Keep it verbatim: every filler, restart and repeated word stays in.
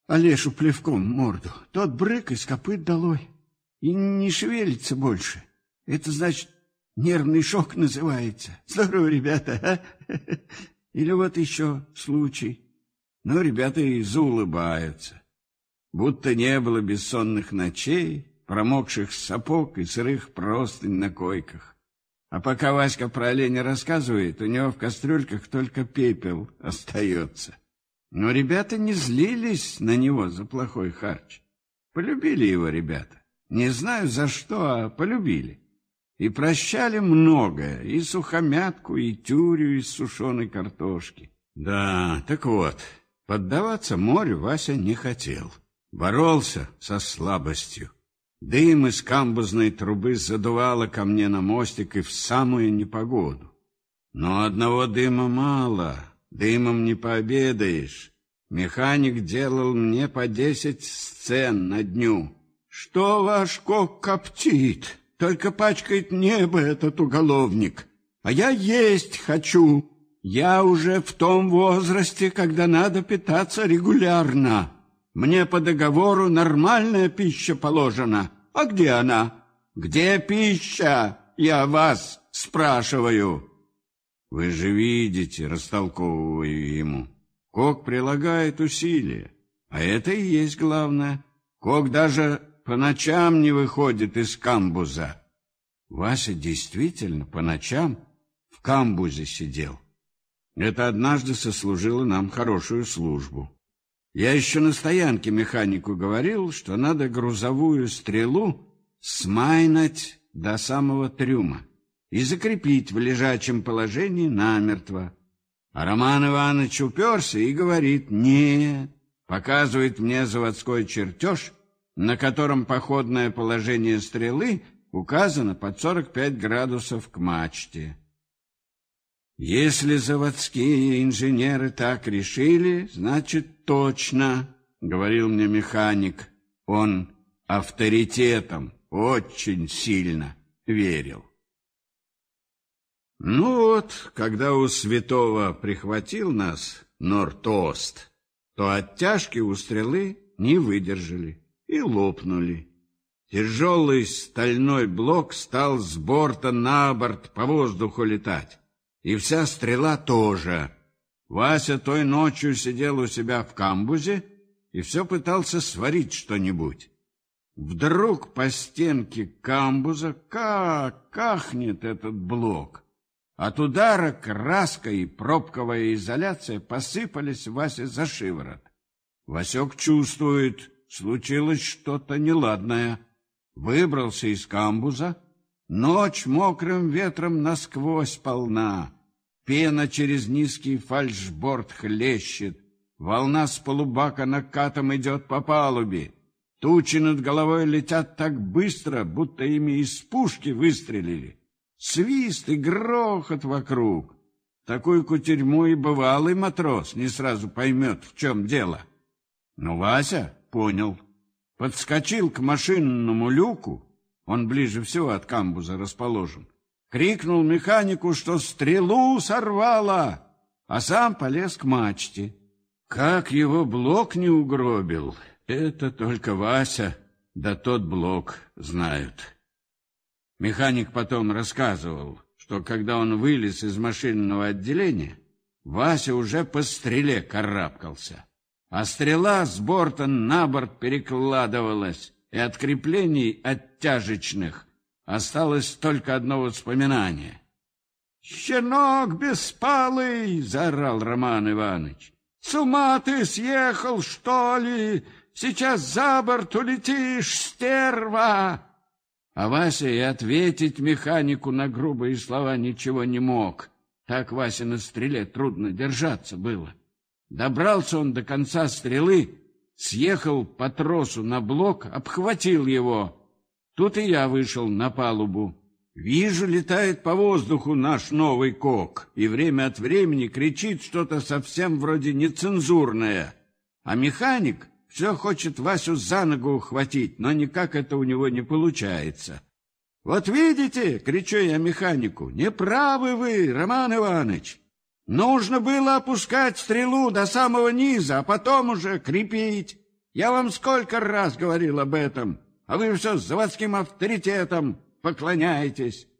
Олешу плевком в морду. Тот брык из копыт долой. И не шевелится больше. Это значит, нервный шок называется. Здорово, ребята, а? Или вот еще случай. Но ребята и заулыбаются. Будто не было бессонных ночей, промокших сапог и сырых простынь на койках. А пока Васька про оленя рассказывает, у него в кастрюльках только пепел остается. Но ребята не злились на него за плохой харч. Полюбили его ребята. Не знаю за что, а полюбили. И прощали многое, и сухомятку, и тюрю из сушеной картошки. Да, так вот, поддаваться морю Вася не хотел. Боролся со слабостью. Дым из камбузной трубы задувало ко мне на мостик и в самую непогоду. Но одного дыма мало, дымом не пообедаешь. Механик делал мне по десять сцен на дню. Что ваш кок коптит? Только пачкает небо этот уголовник. А я есть хочу. Я уже в том возрасте, когда надо питаться регулярно. Мне по договору нормальная пища положена. А где она? Где пища? Я вас спрашиваю. Вы же видите, растолковываю ему. Кок прилагает усилия, а это и есть главное. Кок даже по ночам не выходит из камбуза. Вася действительно по ночам в камбузе сидел. Это однажды сослужило нам хорошую службу. Я еще на стоянке механику говорил, что надо грузовую стрелу смайнать до самого трюма и закрепить в лежачем положении намертво. А Роман Иванович уперся и говорит: «Нет», показывает мне заводской чертеж, на котором походное положение стрелы указано под сорок пять градусов к мачте. Если заводские инженеры так решили, значит точно, говорил мне механик. Он авторитетом очень сильно верил. Ну вот, когда у святого прихватил нас Норд-Ост, то оттяжки у стрелы не выдержали и лопнули. Тяжелый стальной блок стал с борта на борт по воздуху летать. И вся стрела тоже. Вася той ночью сидел у себя в камбузе и все пытался сварить что-нибудь. Вдруг по стенке камбуза как кахнет этот блок. От удара краска и пробковая изоляция посыпались Васе за шиворот. Васек чувствует, случилось что-то неладное. Выбрался из камбуза. Ночь мокрым ветром насквозь полна. Пена через низкий фальшборд хлещет. Волна с полубака накатом идет по палубе. Тучи над головой летят так быстро, будто ими из пушки выстрелили. Свист и грохот вокруг. Такую кутерьму и бывалый матрос не сразу поймет, в чем дело. Но Вася понял. Подскочил к машинному люку, он ближе всего от камбуза расположен, крикнул механику, что стрелу сорвало, а сам полез к мачте. Как его блок не угробил, это только Вася да тот блок знают. Механик потом рассказывал, что когда он вылез из машинного отделения, Вася уже по стреле карабкался, а стрела с борта на борт перекладывалась, и от креплений оттяжечных осталось только одно воспоминание. «Щенок беспалый!» — заорал Роман Иванович. «С ума ты съехал, что ли? Сейчас за борт улетишь, стерва!» А Вася и ответить механику на грубые слова ничего не мог. Так Васе на стреле трудно держаться было. Добрался он до конца стрелы, съехал по тросу на блок, обхватил его. Тут и я вышел на палубу. Вижу, летает по воздуху наш новый кок, и время от времени кричит что-то совсем вроде нецензурное. А механик все хочет Васю за ногу ухватить, но никак это у него не получается. «Вот видите, — кричу я механику, — не правы вы, Роман Иванович. Нужно было опускать стрелу до самого низа, а потом уже крепить. Я вам сколько раз говорил об этом, а вы все с заводским авторитетом поклоняетесь.